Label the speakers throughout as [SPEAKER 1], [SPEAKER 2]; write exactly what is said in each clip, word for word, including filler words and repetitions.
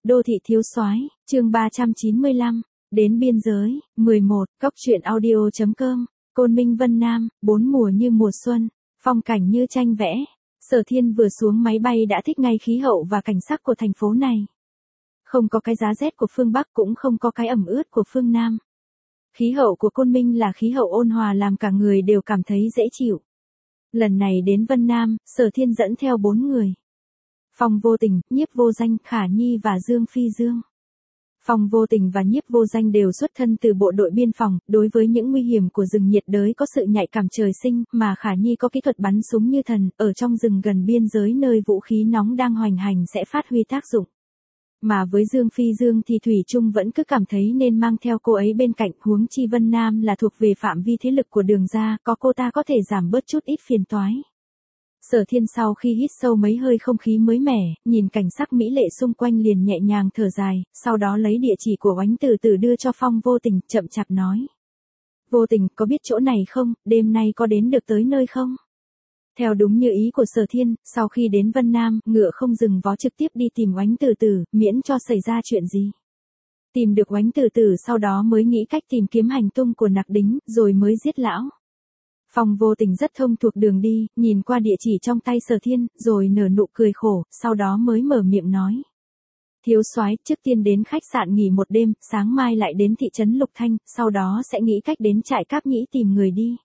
[SPEAKER 1] Đô thị thiếu soái, chương ba trăm chín mươi lăm, đến biên giới, mười một, cốc truyện audio.com, Côn Minh Vân Nam, bốn mùa như mùa xuân, phong cảnh như tranh vẽ. Sở Thiên vừa xuống máy bay đã thích ngay khí hậu và cảnh sắc của thành phố này. Không có cái giá rét của phương Bắc cũng không có cái ẩm ướt của phương Nam. Khí hậu của Côn Minh là khí hậu ôn hòa làm cả người đều cảm thấy dễ chịu. Lần này đến Vân Nam, Sở Thiên dẫn theo bốn người. Phong Vô Tình, Nhiếp Vô Danh, Khả Nhi và Dương Phi Dương. Phong Vô Tình và Nhiếp Vô Danh đều xuất thân từ bộ đội biên phòng, đối với những nguy hiểm của rừng nhiệt đới có sự nhạy cảm trời sinh, mà Khả Nhi có kỹ thuật bắn súng như thần, ở trong rừng gần biên giới nơi vũ khí nóng đang hoành hành sẽ phát huy tác dụng. Mà với Dương Phi Dương thì Thủy Trung vẫn cứ cảm thấy nên mang theo cô ấy bên cạnh, huống chi Vân Nam là thuộc về phạm vi thế lực của Đường gia, có cô ta có thể giảm bớt chút ít phiền toái. Sở Thiên sau khi hít sâu mấy hơi không khí mới mẻ, nhìn cảnh sắc mỹ lệ xung quanh liền nhẹ nhàng thở dài, sau đó lấy địa chỉ của Oánh Từ Từ đưa cho Phong Vô Tình, chậm chạp nói. Vô Tình, có biết chỗ này không, đêm nay có đến được tới nơi không? Theo đúng như ý của Sở Thiên, sau khi đến Vân Nam, ngựa không dừng vó trực tiếp đi tìm Oánh Từ Từ, miễn cho xảy ra chuyện gì. Tìm được Oánh Từ Từ sau đó mới nghĩ cách tìm kiếm hành tung của Nặc Đính, rồi mới giết lão. Phong Vô Tình rất thông thuộc đường đi, nhìn qua địa chỉ trong tay Sở Thiên, rồi nở nụ cười khổ, sau đó mới mở miệng nói. Thiếu soái, trước tiên đến khách sạn nghỉ một đêm, sáng mai lại đến thị trấn Lục Thanh, sau đó sẽ nghĩ cách đến trại Cáp Nhĩ tìm người đi.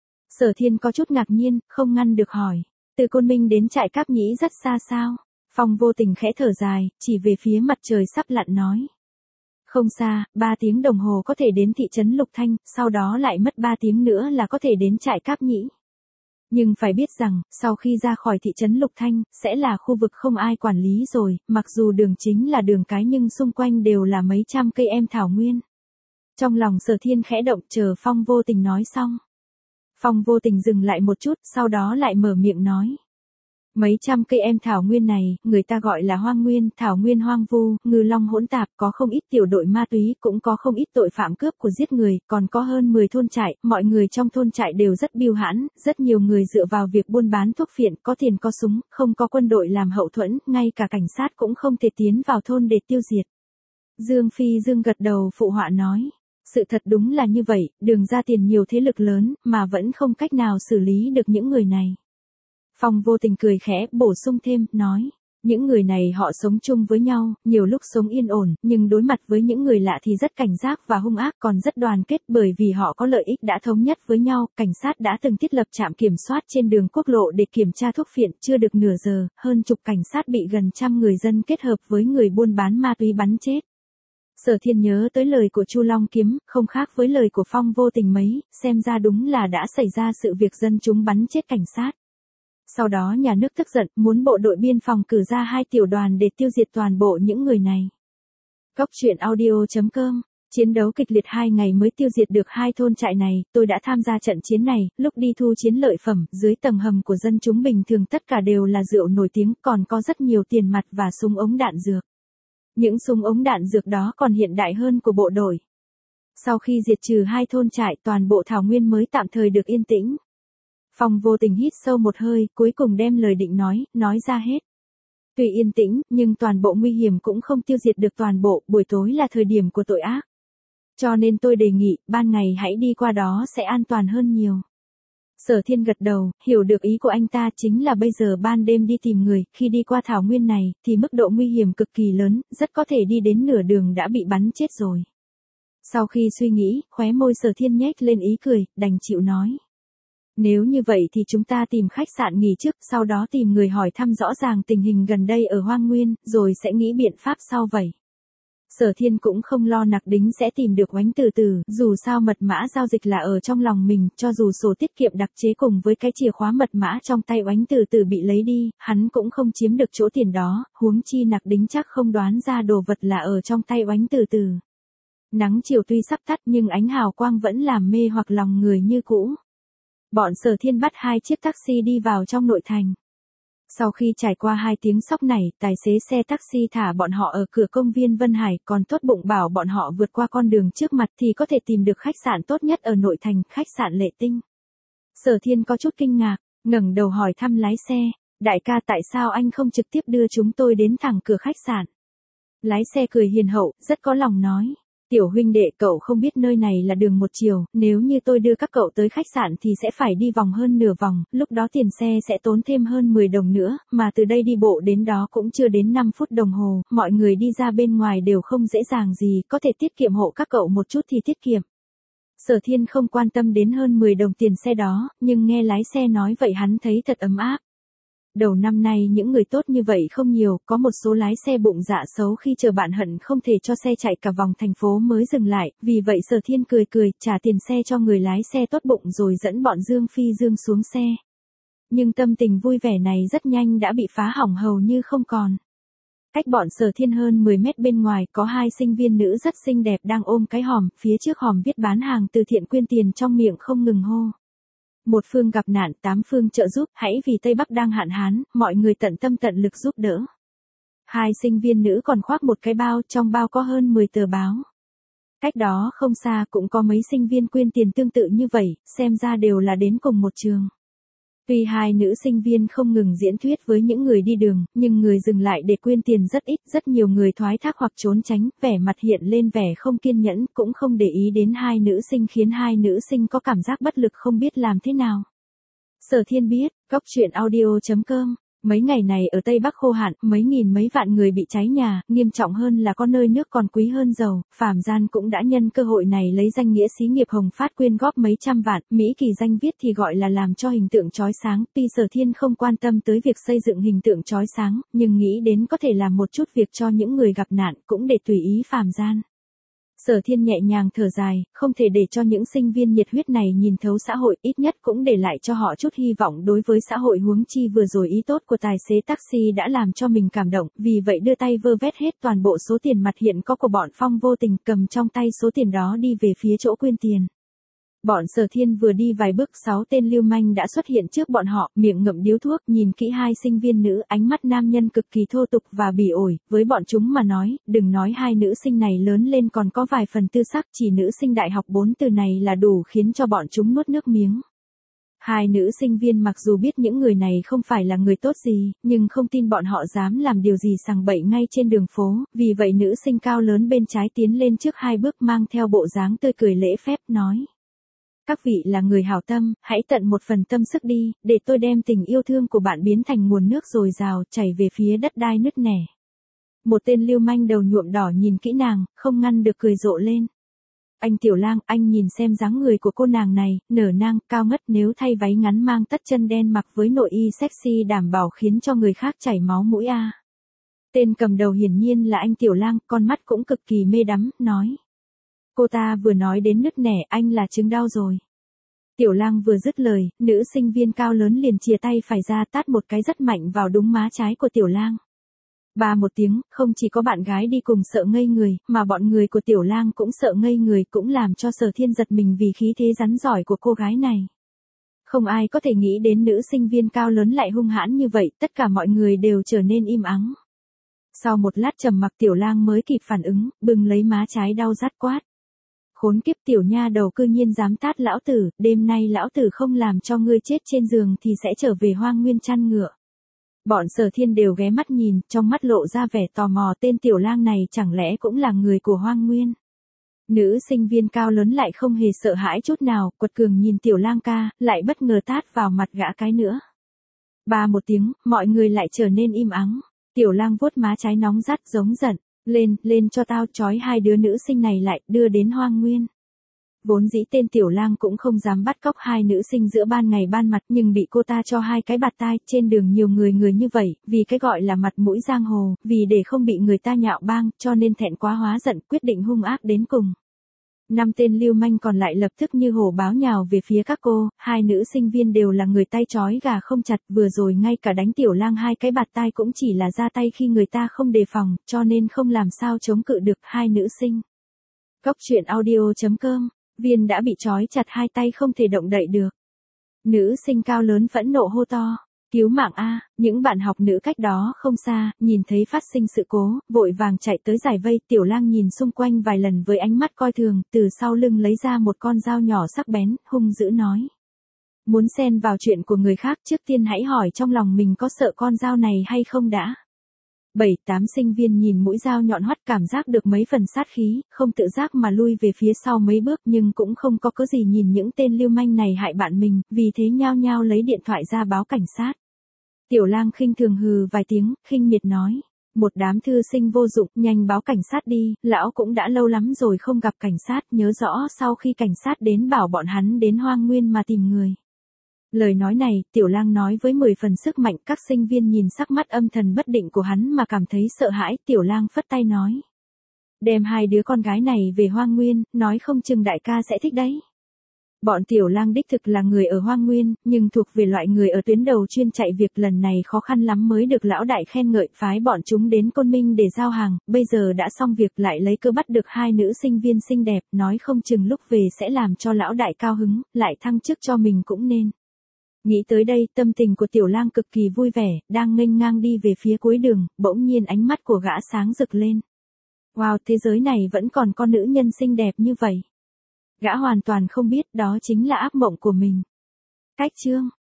[SPEAKER 1] Sở Thiên có chút ngạc nhiên, không ngăn được hỏi. Từ Côn Minh đến trại Cáp Nhĩ rất xa sao? Phong Vô Tình khẽ thở dài, chỉ về phía mặt trời sắp lặn nói. Không xa, ba tiếng đồng hồ có thể đến thị trấn Lục Thanh, sau đó lại mất ba tiếng nữa là có thể đến trại Cáp Nhĩ. Nhưng phải biết rằng, sau khi ra khỏi thị trấn Lục Thanh, sẽ là khu vực không ai quản lý rồi, mặc dù đường chính là đường cái nhưng xung quanh đều là mấy trăm cây em thảo nguyên. Trong lòng Sở Thiên khẽ động chờ Phong Vô Tình nói xong. Phong Vô Tình dừng lại một chút, sau đó lại mở miệng nói. Mấy trăm cây em thảo nguyên này, người ta gọi là hoang nguyên, thảo nguyên hoang vu, ngư long hỗn tạp, có không ít tiểu đội ma túy, cũng có không ít tội phạm cướp của giết người, còn có hơn mười thôn trại, mọi người trong thôn trại đều rất biêu hãn, rất nhiều người dựa vào việc buôn bán thuốc phiện, có tiền có súng, không có quân đội làm hậu thuẫn, ngay cả cảnh sát cũng không thể tiến vào thôn để tiêu diệt. Dương Phi Dương gật đầu phụ họa nói. Sự thật đúng là như vậy, Đường ra tiền nhiều thế lực lớn, mà vẫn không cách nào xử lý được những người này. Phong Vô Tình cười khẽ, bổ sung thêm, nói. Những người này họ sống chung với nhau, nhiều lúc sống yên ổn, nhưng đối mặt với những người lạ thì rất cảnh giác và hung ác, còn rất đoàn kết bởi vì họ có lợi ích đã thống nhất với nhau. Cảnh sát đã từng thiết lập trạm kiểm soát trên đường quốc lộ để kiểm tra thuốc phiện, chưa được nửa giờ, hơn chục cảnh sát bị gần trăm người dân kết hợp với người buôn bán ma túy bắn chết. Sở Thiên nhớ tới lời của Chu Long Kiếm, không khác với lời của Phong Vô Tình mấy, xem ra đúng là đã xảy ra sự việc dân chúng bắn chết cảnh sát. Sau đó nhà nước tức giận, muốn bộ đội biên phòng cử ra hai tiểu đoàn để tiêu diệt toàn bộ những người này. Cốc truyện audio.com, chiến đấu kịch liệt hai ngày mới tiêu diệt được hai thôn trại này, tôi đã tham gia trận chiến này, lúc đi thu chiến lợi phẩm, dưới tầng hầm của dân chúng bình thường tất cả đều là rượu nổi tiếng, còn có rất nhiều tiền mặt và súng ống đạn dược. Những súng ống đạn dược đó còn hiện đại hơn của bộ đội. Sau khi diệt trừ hai thôn trại, toàn bộ thảo nguyên mới tạm thời được yên tĩnh. Phong Vô Tình hít sâu một hơi, cuối cùng đem lời định nói, nói ra hết. Tuy yên tĩnh, nhưng toàn bộ nguy hiểm cũng không tiêu diệt được toàn bộ, buổi tối là thời điểm của tội ác. Cho nên tôi đề nghị, ban ngày hãy đi qua đó sẽ an toàn hơn nhiều. Sở Thiên gật đầu, hiểu được ý của anh ta chính là bây giờ ban đêm đi tìm người, khi đi qua thảo nguyên này, thì mức độ nguy hiểm cực kỳ lớn, rất có thể đi đến nửa đường đã bị bắn chết rồi. Sau khi suy nghĩ, khóe môi Sở Thiên nhếch lên ý cười, đành chịu nói. Nếu như vậy thì chúng ta tìm khách sạn nghỉ trước, sau đó tìm người hỏi thăm rõ ràng tình hình gần đây ở hoang nguyên, rồi sẽ nghĩ biện pháp sau vậy. Sở Thiên cũng không lo Nặc Đính sẽ tìm được Oánh Từ Từ, dù sao mật mã giao dịch là ở trong lòng mình, cho dù sổ tiết kiệm đặc chế cùng với cái chìa khóa mật mã trong tay Oánh Từ Từ bị lấy đi, hắn cũng không chiếm được chỗ tiền đó, huống chi Nặc Đính chắc không đoán ra đồ vật là ở trong tay Oánh Từ Từ. Nắng chiều tuy sắp tắt nhưng ánh hào quang vẫn làm mê hoặc lòng người như cũ. Bọn Sở Thiên bắt hai chiếc taxi đi vào trong nội thành. Sau khi trải qua hai tiếng sóc này, tài xế xe taxi thả bọn họ ở cửa công viên Vân Hải, còn tốt bụng bảo bọn họ vượt qua con đường trước mặt thì có thể tìm được khách sạn tốt nhất ở nội thành, khách sạn Lệ Tinh. Sở Thiên có chút kinh ngạc, ngẩng đầu hỏi thăm lái xe, đại ca tại sao anh không trực tiếp đưa chúng tôi đến thẳng cửa khách sạn? Lái xe cười hiền hậu, rất có lòng nói. Tiểu huynh đệ, cậu không biết nơi này là đường một chiều, nếu như tôi đưa các cậu tới khách sạn thì sẽ phải đi vòng hơn nửa vòng, lúc đó tiền xe sẽ tốn thêm hơn mười đồng nữa, mà từ đây đi bộ đến đó cũng chưa đến năm phút đồng hồ, mọi người đi ra bên ngoài đều không dễ dàng gì, có thể tiết kiệm hộ các cậu một chút thì tiết kiệm. Sở Thiên không quan tâm đến hơn mười đồng tiền xe đó, nhưng nghe lái xe nói vậy hắn thấy thật ấm áp. Đầu năm nay những người tốt như vậy không nhiều, có một số lái xe bụng dạ xấu khi chờ bạn hận không thể cho xe chạy cả vòng thành phố mới dừng lại, vì vậy Sở Thiên cười cười, trả tiền xe cho người lái xe tốt bụng rồi dẫn bọn Dương Phi Dương xuống xe. Nhưng tâm tình vui vẻ này rất nhanh đã bị phá hỏng hầu như không còn. Cách bọn Sở Thiên hơn mười mét bên ngoài có hai sinh viên nữ rất xinh đẹp đang ôm cái hòm, phía trước hòm viết bán hàng từ thiện quyên tiền trong miệng không ngừng hô. Một phương gặp nạn, tám phương trợ giúp, hãy vì Tây Bắc đang hạn hán, mọi người tận tâm tận lực giúp đỡ. Hai sinh viên nữ còn khoác một cái bao, trong bao có hơn mười tờ báo. Cách đó không xa cũng có mấy sinh viên quyên tiền tương tự như vậy, xem ra đều là đến cùng một trường. Tuy hai nữ sinh viên không ngừng diễn thuyết với những người đi đường, nhưng người dừng lại để quyên tiền rất ít, rất nhiều người thoái thác hoặc trốn tránh, vẻ mặt hiện lên vẻ không kiên nhẫn, cũng không để ý đến hai nữ sinh khiến hai nữ sinh có cảm giác bất lực không biết làm thế nào. Sở Thiên biết, Cóc Truyện Audio chấm com. Mấy ngày này ở Tây Bắc khô hạn, mấy nghìn mấy vạn người bị cháy nhà, nghiêm trọng hơn là có nơi nước còn quý hơn dầu, Phạm Gian cũng đã nhân cơ hội này lấy danh nghĩa xí nghiệp Hồng Phát quyên góp mấy trăm vạn, Mỹ Kỳ danh viết thì gọi là làm cho hình tượng chói sáng, tuy Sở Thiên không quan tâm tới việc xây dựng hình tượng chói sáng, nhưng nghĩ đến có thể làm một chút việc cho những người gặp nạn, cũng để tùy ý Phạm Gian. Sở Thiên nhẹ nhàng thở dài, không thể để cho những sinh viên nhiệt huyết này nhìn thấu xã hội, ít nhất cũng để lại cho họ chút hy vọng đối với xã hội, huống chi vừa rồi ý tốt của tài xế taxi đã làm cho mình cảm động, vì vậy đưa tay vơ vét hết toàn bộ số tiền mặt hiện có của bọn Phong vô tình, cầm trong tay số tiền đó đi về phía chỗ quyên tiền. Bọn Sở Thiên vừa đi vài bước, sáu tên lưu manh đã xuất hiện trước bọn họ, miệng ngậm điếu thuốc, nhìn kỹ hai sinh viên nữ, ánh mắt nam nhân cực kỳ thô tục và bỉ ổi, với bọn chúng mà nói, đừng nói hai nữ sinh này lớn lên còn có vài phần tư sắc, chỉ nữ sinh đại học bốn từ này là đủ khiến cho bọn chúng nuốt nước miếng. Hai nữ sinh viên mặc dù biết những người này không phải là người tốt gì, nhưng không tin bọn họ dám làm điều gì sằng bậy ngay trên đường phố, vì vậy nữ sinh cao lớn bên trái tiến lên trước hai bước mang theo bộ dáng tươi cười lễ phép, nói. Các vị là người hảo tâm, hãy tận một phần tâm sức đi, để tôi đem tình yêu thương của bạn biến thành nguồn nước dồi dào, chảy về phía đất đai nứt nẻ. Một tên lưu manh đầu nhuộm đỏ nhìn kỹ nàng, không ngăn được cười rộ lên. Anh Tiểu Lang, anh nhìn xem dáng người của cô nàng này, nở nang, cao ngất, nếu thay váy ngắn mang tất chân đen mặc với nội y sexy đảm bảo khiến cho người khác chảy máu mũi a. À. Tên cầm đầu hiển nhiên là anh Tiểu Lang, con mắt cũng cực kỳ mê đắm, nói. Cô ta vừa nói đến nứt nẻ, anh là chứng đau rồi. Tiểu Lang vừa dứt lời, nữ sinh viên cao lớn liền chìa tay phải ra tát một cái rất mạnh vào đúng má trái của Tiểu Lang. Ba một tiếng, không chỉ có bạn gái đi cùng sợ ngây người, mà bọn người của Tiểu Lang cũng sợ ngây người, cũng làm cho Sở Thiên giật mình vì khí thế rắn giỏi của cô gái này. Không ai có thể nghĩ đến nữ sinh viên cao lớn lại hung hãn như vậy, tất cả mọi người đều trở nên im ắng. Sau một lát trầm mặc Tiểu Lang mới kịp phản ứng, bừng lấy má trái đau rát quát. Khốn kiếp, tiểu nha đầu cư nhiên dám tát lão tử, đêm nay lão tử không làm cho ngươi chết trên giường thì sẽ trở về Hoang Nguyên chăn ngựa. Bọn Sở Thiên đều ghé mắt nhìn, trong mắt lộ ra vẻ tò mò, tên Tiểu Lang này chẳng lẽ cũng là người của Hoang Nguyên. Nữ sinh viên cao lớn lại không hề sợ hãi chút nào, quật cường nhìn Tiểu Lang ca, lại bất ngờ tát vào mặt gã cái nữa. Ba một tiếng, mọi người lại trở nên im ắng. Tiểu Lang vuốt má trái nóng rát giống giận. Lên, lên cho tao, trói hai đứa nữ sinh này lại, đưa đến Hoang Nguyên. Vốn dĩ tên Tiểu Lang cũng không dám bắt cóc hai nữ sinh giữa ban ngày ban mặt, nhưng bị cô ta cho hai cái bạt tai, trên đường nhiều người người như vậy, vì cái gọi là mặt mũi giang hồ, vì để không bị người ta nhạo báng, cho nên thẹn quá hóa giận, quyết định hung ác đến cùng. Năm tên lưu manh còn lại lập tức như hổ báo nhào về phía các cô, hai nữ sinh viên đều là người tay trói gà không chặt, vừa rồi ngay cả đánh Tiểu Lang hai cái bạt tai cũng chỉ là ra tay khi người ta không đề phòng, cho nên không làm sao chống cự được hai nữ sinh. Cóc Truyện Audio chấm com, Viên đã bị trói chặt hai tay không thể động đậy được. Nữ sinh cao lớn phẫn nộ hô to. Cứu mạng a, những bạn học nữ cách đó không xa, nhìn thấy phát sinh sự cố, vội vàng chạy tới giải vây, Tiểu Lang nhìn xung quanh vài lần với ánh mắt coi thường, từ sau lưng lấy ra một con dao nhỏ sắc bén, hung dữ nói. Muốn xen vào chuyện của người khác, trước tiên hãy hỏi trong lòng mình có sợ con dao này hay không đã. Bảy tám sinh viên nhìn mũi dao nhọn hoắt cảm giác được mấy phần sát khí, không tự giác mà lui về phía sau mấy bước nhưng cũng không có cớ gì nhìn những tên lưu manh này hại bạn mình, vì thế nhao nhao lấy điện thoại ra báo cảnh sát. Tiểu Lang khinh thường hừ vài tiếng, khinh miệt nói. Một đám thư sinh vô dụng, nhanh báo cảnh sát đi, lão cũng đã lâu lắm rồi không gặp cảnh sát, nhớ rõ sau khi cảnh sát đến bảo bọn hắn đến Hoang Nguyên mà tìm người. Lời nói này, Tiểu Lang nói với mười phần sức mạnh, các sinh viên nhìn sắc mắt âm thần bất định của hắn mà cảm thấy sợ hãi, Tiểu Lang phất tay nói. Đem hai đứa con gái này về Hoang Nguyên, nói không chừng đại ca sẽ thích đấy. Bọn Tiểu Lang đích thực là người ở Hoang Nguyên, nhưng thuộc về loại người ở tuyến đầu chuyên chạy việc lần này khó khăn lắm mới được lão đại khen ngợi, phái bọn chúng đến Côn Minh để giao hàng, bây giờ đã xong việc lại lấy cơ bắt được hai nữ sinh viên xinh đẹp, nói không chừng lúc về sẽ làm cho lão đại cao hứng, lại thăng chức cho mình cũng nên. Nghĩ tới đây, tâm tình của Tiểu Lang cực kỳ vui vẻ, đang nghênh ngang đi về phía cuối đường, bỗng nhiên ánh mắt của gã sáng rực lên. Wow, thế giới này vẫn còn con nữ nhân xinh đẹp như vậy. Gã hoàn toàn không biết đó chính là ác mộng của mình. Cách chương